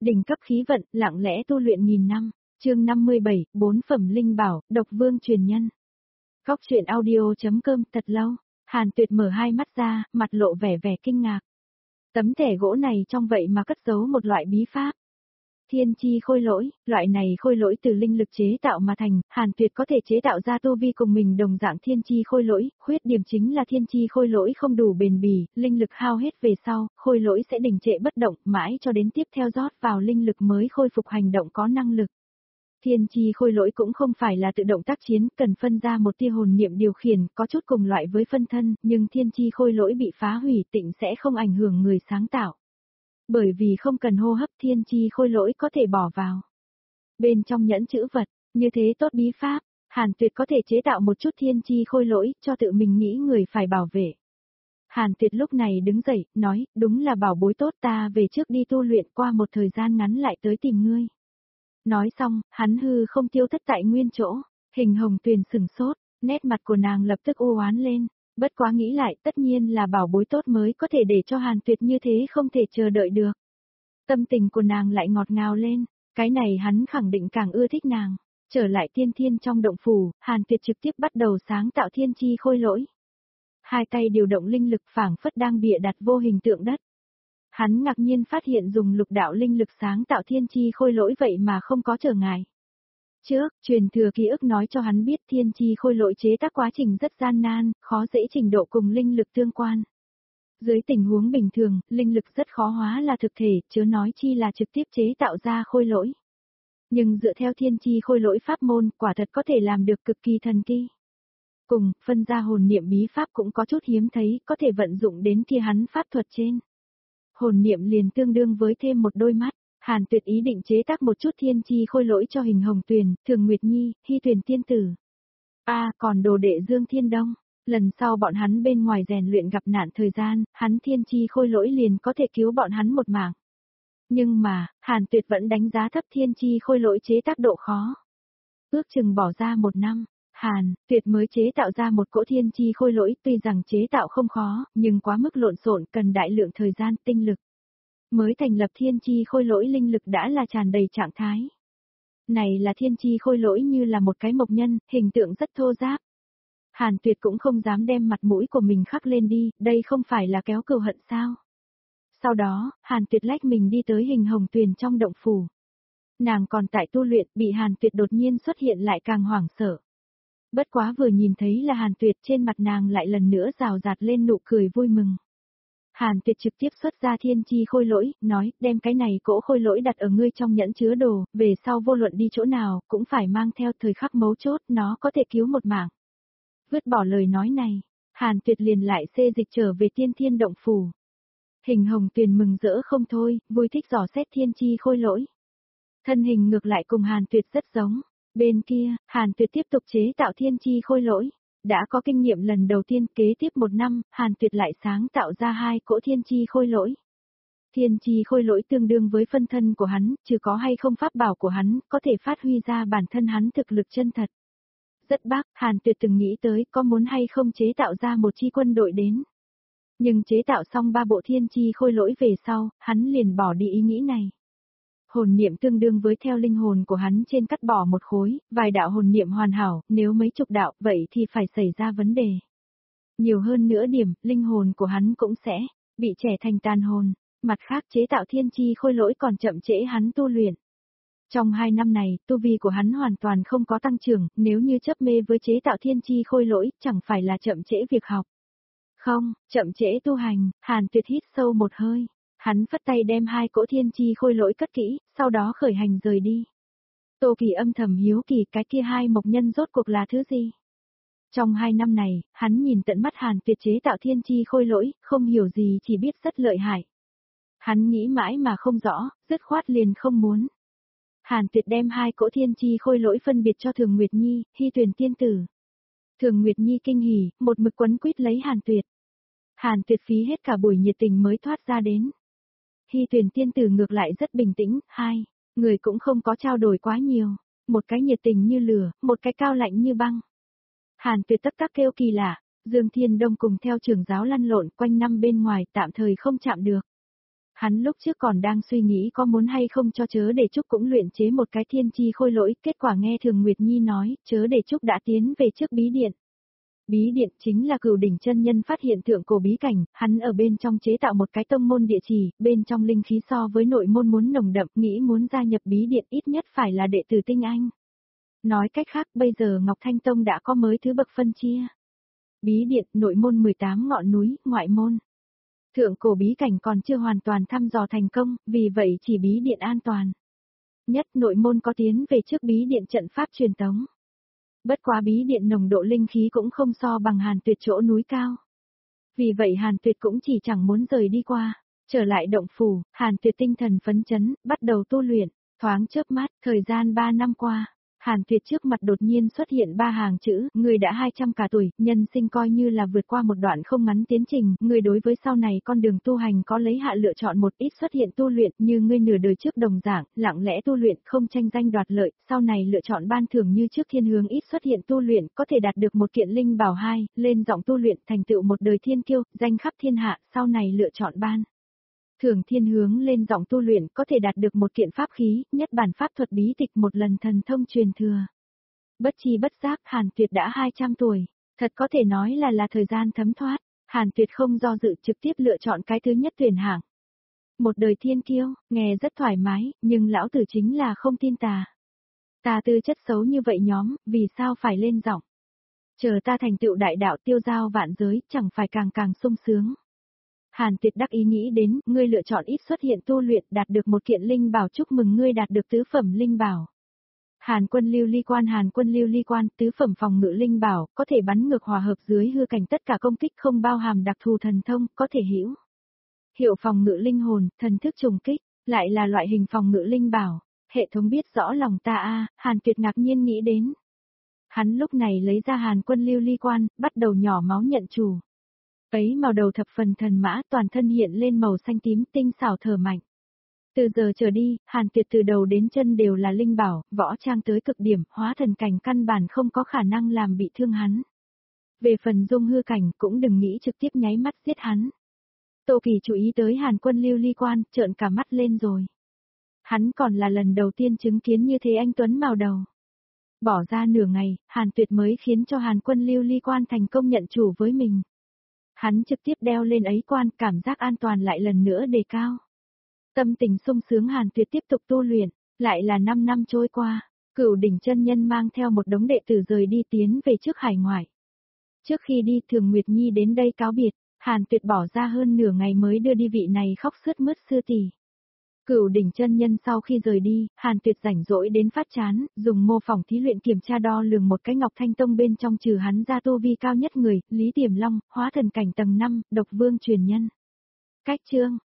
Đỉnh cấp khí vận, lặng lẽ tu luyện nghìn năm. Chương 57, 4 phẩm linh bảo, độc vương truyền nhân. Góc truyện audio.com. Thật lâu, Hàn Tuyệt mở hai mắt ra, mặt lộ vẻ vẻ kinh ngạc. Tấm thẻ gỗ này trong vậy mà cất giấu một loại bí pháp. Thiên chi khôi lỗi, loại này khôi lỗi từ linh lực chế tạo mà thành, Hàn Tuyệt có thể chế tạo ra tu vi cùng mình đồng dạng thiên chi khôi lỗi, khuyết điểm chính là thiên chi khôi lỗi không đủ bền bỉ, linh lực hao hết về sau, khôi lỗi sẽ đình trệ bất động, mãi cho đến tiếp theo rót vào linh lực mới khôi phục hành động có năng lực. Thiên chi khôi lỗi cũng không phải là tự động tác chiến, cần phân ra một tia hồn niệm điều khiển, có chút cùng loại với phân thân, nhưng thiên chi khôi lỗi bị phá hủy tịnh sẽ không ảnh hưởng người sáng tạo. Bởi vì không cần hô hấp, thiên chi khôi lỗi có thể bỏ vào bên trong nhẫn chữ vật, như thế tốt bí pháp, Hàn Tuyệt có thể chế tạo một chút thiên chi khôi lỗi, cho tự mình nghĩ người phải bảo vệ. Hàn Tuyệt lúc này đứng dậy, nói, đúng là bảo bối tốt, ta về trước đi tu luyện, qua một thời gian ngắn lại tới tìm ngươi. Nói xong, hắn hư không tiêu thất tại nguyên chỗ, Hình Hồng Tuyền sừng sốt, nét mặt của nàng lập tức u oán lên. Bất quá nghĩ lại, tất nhiên là bảo bối tốt mới có thể để cho Hàn Tuyệt như thế không thể chờ đợi được. Tâm tình của nàng lại ngọt ngào lên, cái này hắn khẳng định càng ưa thích nàng. Trở lại tiên thiên trong động phủ, Hàn Tuyệt trực tiếp bắt đầu sáng tạo thiên chi khôi lỗi. Hai tay điều động linh lực phảng phất đang bịa đặt vô hình tượng đất. Hắn ngạc nhiên phát hiện dùng lục đạo linh lực sáng tạo thiên chi khôi lỗi vậy mà không có trở ngại. Trước, truyền thừa ký ức nói cho hắn biết thiên chi khôi lỗi chế tác quá trình rất gian nan, khó dễ trình độ cùng linh lực tương quan. Dưới tình huống bình thường, linh lực rất khó hóa là thực thể, chớ nói chi là trực tiếp chế tạo ra khôi lỗi. Nhưng dựa theo thiên chi khôi lỗi pháp môn, quả thật có thể làm được cực kỳ thần kỳ. Cùng, phân ra hồn niệm bí pháp cũng có chút hiếm thấy, có thể vận dụng đến kia hắn pháp thuật trên. Hồn niệm liền tương đương với thêm một đôi mắt. Hàn Tuyệt ý định chế tác một chút thiên chi khôi lỗi cho Hình Hồng Tuyền, Thường Nguyệt Nhi, Hy Tuyền tiên tử. Còn đồ đệ Dương Thiên Đông, lần sau bọn hắn bên ngoài rèn luyện gặp nạn thời gian, hắn thiên chi khôi lỗi liền có thể cứu bọn hắn một mạng. Nhưng mà, Hàn Tuyệt vẫn đánh giá thấp thiên chi khôi lỗi chế tác độ khó. Ước chừng bỏ ra 1 năm, Hàn Tuyệt mới chế tạo ra một cỗ thiên chi khôi lỗi, tuy rằng chế tạo không khó, nhưng quá mức lộn xộn, cần đại lượng thời gian, tinh lực. Mới thành lập thiên chi khôi lỗi linh lực đã là tràn đầy trạng thái. Này là thiên chi khôi lỗi như là một cái mộc nhân, hình tượng rất thô ráp. Hàn Tuyệt cũng không dám đem mặt mũi của mình khắc lên đi, đây không phải là kéo cừu hận sao. Sau đó, Hàn Tuyệt lách mình đi tới Hình Hồng Tuyền trong động phủ. Nàng còn tại tu luyện, bị Hàn Tuyệt đột nhiên xuất hiện lại càng hoảng sợ. Bất quá vừa nhìn thấy là Hàn Tuyệt, trên mặt nàng lại lần nữa rào rạt lên nụ cười vui mừng. Hàn Tuyệt trực tiếp xuất ra thiên chi khôi lỗi, nói, đem cái này cỗ khôi lỗi đặt ở ngươi trong nhẫn chứa đồ, về sau vô luận đi chỗ nào, cũng phải mang theo, thời khắc mấu chốt, nó có thể cứu một mạng. Vứt bỏ lời nói này, Hàn Tuyệt liền lại xê dịch trở về tiên thiên động phủ. Hình Hồng Tuyền mừng rỡ không thôi, vui thích dò xét thiên chi khôi lỗi. Thân hình ngược lại cùng Hàn Tuyệt rất giống. Bên kia, Hàn Tuyệt tiếp tục chế tạo thiên chi khôi lỗi. Đã có kinh nghiệm lần đầu tiên, kế tiếp 1 năm, Hàn Tuyệt lại sáng tạo ra 2 cỗ thiên chi khôi lỗi. Thiên chi khôi lỗi tương đương với phân thân của hắn, trừ có hay không pháp bảo của hắn, có thể phát huy ra bản thân hắn thực lực chân thật. Rất bác, Hàn Tuyệt từng nghĩ tới có muốn hay không chế tạo ra một chi quân đội đến. Nhưng chế tạo xong 3 bộ thiên chi khôi lỗi về sau, hắn liền bỏ đi ý nghĩ này. Hồn niệm tương đương với theo linh hồn của hắn trên cắt bỏ một khối, vài đạo hồn niệm hoàn hảo, nếu mấy chục đạo, vậy thì phải xảy ra vấn đề. Nhiều hơn nữa điểm, linh hồn của hắn cũng sẽ bị trẻ thành tàn hồn, mặt khác chế tạo thiên chi khôi lỗi còn chậm trễ hắn tu luyện. Trong 2 năm này, tu vi của hắn hoàn toàn không có tăng trưởng, nếu như chấp mê với chế tạo thiên chi khôi lỗi, chẳng phải là chậm trễ việc học. Không, chậm trễ tu hành. Hàn Tuyệt hít sâu một hơi. Hắn phất tay đem 2 cỗ thiên chi khôi lỗi cất kỹ, sau đó khởi hành rời đi. Tô Kỳ âm thầm hiếu kỳ cái kia 2 mộc nhân rốt cuộc là thứ gì. Trong 2 năm này, hắn nhìn tận mắt Hàn Tuyệt chế tạo thiên chi khôi lỗi, không hiểu gì chỉ biết rất lợi hại. Hắn nghĩ mãi mà không rõ, dứt khoát liền không muốn. Hàn Tuyệt đem 2 cỗ thiên chi khôi lỗi phân biệt cho Thường Nguyệt Nhi, Hy Tuyền tiên tử. Thường Nguyệt Nhi kinh hỉ, một mực quấn quýt lấy Hàn Tuyệt. Hàn Tuyệt phí hết cả buổi nhiệt tình mới thoát ra đến. Hy Tuyền tiên tử ngược lại rất bình tĩnh, 2 người cũng không có trao đổi quá nhiều, một cái nhiệt tình như lửa, một cái cao lạnh như băng. Hàn Tuyệt tất tắc kêu kỳ lạ, Dương Thiên Đông cùng theo trưởng giáo lăn lộn quanh năm bên ngoài tạm thời không chạm được. Hắn lúc trước còn đang suy nghĩ có muốn hay không cho Chớ Để Trúc cũng luyện chế một cái thiên chi khôi lỗi, kết quả nghe Thường Nguyệt Nhi nói, Chớ Để Trúc đã tiến về trước bí điện. Bí điện chính là Cửu Đỉnh chân nhân phát hiện thượng cổ bí cảnh, hắn ở bên trong chế tạo một cái tông môn địa chỉ, bên trong linh khí so với nội môn muốn nồng đậm, nghĩ muốn gia nhập bí điện ít nhất phải là đệ tử tinh anh. Nói cách khác, bây giờ Ngọc Thanh Tông đã có mới thứ bậc phân chia. Bí điện, nội môn 18 ngọn núi, ngoại môn. Thượng cổ bí cảnh còn chưa hoàn toàn thăm dò thành công, vì vậy chỉ bí điện an toàn. Nhất nội môn có tiến về trước bí điện trận pháp truyền tống. Bất quá bí điện nồng độ linh khí cũng không so bằng Hàn Tuyệt chỗ núi cao. Vì vậy Hàn Tuyệt cũng chỉ chẳng muốn rời đi qua. Trở lại động phủ, Hàn Tuyệt tinh thần phấn chấn, bắt đầu tu luyện. Thoáng chớp mắt, thời gian 3 năm qua. Hàn Tuyệt trước mặt đột nhiên xuất hiện 3 hàng chữ, người đã 200 cả tuổi, nhân sinh coi như là vượt qua một đoạn không ngắn tiến trình, người đối với sau này con đường tu hành có lấy hạ lựa chọn một ít xuất hiện tu luyện như ngươi nửa đời trước đồng dạng, lặng lẽ tu luyện không tranh danh đoạt lợi, sau này lựa chọn ban thưởng như trước thiên hướng ít xuất hiện tu luyện, có thể đạt được một kiện linh bảo 2, lên giọng tu luyện thành tựu một đời thiên kiêu, danh khắp thiên hạ, sau này lựa chọn ban. Thường thiên hướng lên giọng tu luyện có thể đạt được một kiện pháp khí, nhất bản pháp thuật bí tịch một lần thần thông truyền thừa. Bất chi bất giác Hàn Tuyệt đã 200 tuổi, thật có thể nói là thời gian thấm thoát, Hàn Tuyệt không do dự trực tiếp lựa chọn cái thứ nhất tuyển hạng. Một đời thiên kiêu, nghe rất thoải mái, nhưng lão tử chính là không tin ta. Ta tư chất xấu như vậy nhóm, vì sao phải lên giọng? Chờ ta thành tựu đại đạo tiêu giao vạn giới, chẳng phải càng càng sung sướng. Hàn Tuyệt đắc ý nghĩ đến, ngươi lựa chọn ít xuất hiện tu luyện đạt được một kiện linh bảo, chúc mừng ngươi đạt được tứ phẩm linh bảo. Hàn Quân Lưu Ly Quan, tứ phẩm phòng ngự linh bảo, có thể bắn ngược hòa hợp dưới hư cảnh tất cả công kích không bao hàm đặc thù thần thông, có thể hữu hiệu phòng ngự linh hồn, thần thức trùng kích, lại là loại hình phòng ngự linh bảo, hệ thống biết rõ lòng ta a, Hàn Tuyệt ngạc nhiên nghĩ đến. Hắn lúc này lấy ra Hàn Quân Lưu Ly Quan, bắt đầu nhỏ máu nhận chủ. Ấy màu đầu thập phần thần mã, toàn thân hiện lên màu xanh tím tinh xảo thở mạnh. Từ giờ trở đi, Hàn Tuyệt từ đầu đến chân đều là linh bảo, võ trang tới cực điểm, hóa thần cảnh căn bản không có khả năng làm bị thương hắn. Về phần dung hư cảnh cũng đừng nghĩ trực tiếp nháy mắt giết hắn. Tô Kỳ chú ý tới Hàn Quân Lưu Ly Quan, trợn cả mắt lên rồi. Hắn còn là lần đầu tiên chứng kiến như thế anh tuấn màu đầu. Bỏ ra nửa ngày, Hàn Tuyệt mới khiến cho Hàn Quân Lưu Ly Quan thành công nhận chủ với mình. Hắn trực tiếp đeo lên ấy quan, cảm giác an toàn lại lần nữa đề cao. Tâm tình sung sướng Hàn Tuyệt tiếp tục tu luyện, lại là 5 năm trôi qua, Cửu Đỉnh chân nhân mang theo một đống đệ tử rời đi tiến về trước hải ngoại. Trước khi đi Thường Nguyệt Nhi đến đây cáo biệt, Hàn Tuyệt bỏ ra hơn nửa ngày mới đưa đi vị này khóc sướt mướt sư tỷ. Cửu Đỉnh chân nhân sau khi rời đi, Hàn Tuyệt rảnh rỗi đến phát chán, dùng mô phỏng thí luyện kiểm tra đo lường một cái Ngọc Thanh Tông bên trong trừ hắn ra tu vi cao nhất người, Lý Tiềm Long, hóa thần cảnh tầng 5, độc vương truyền nhân. Cách chương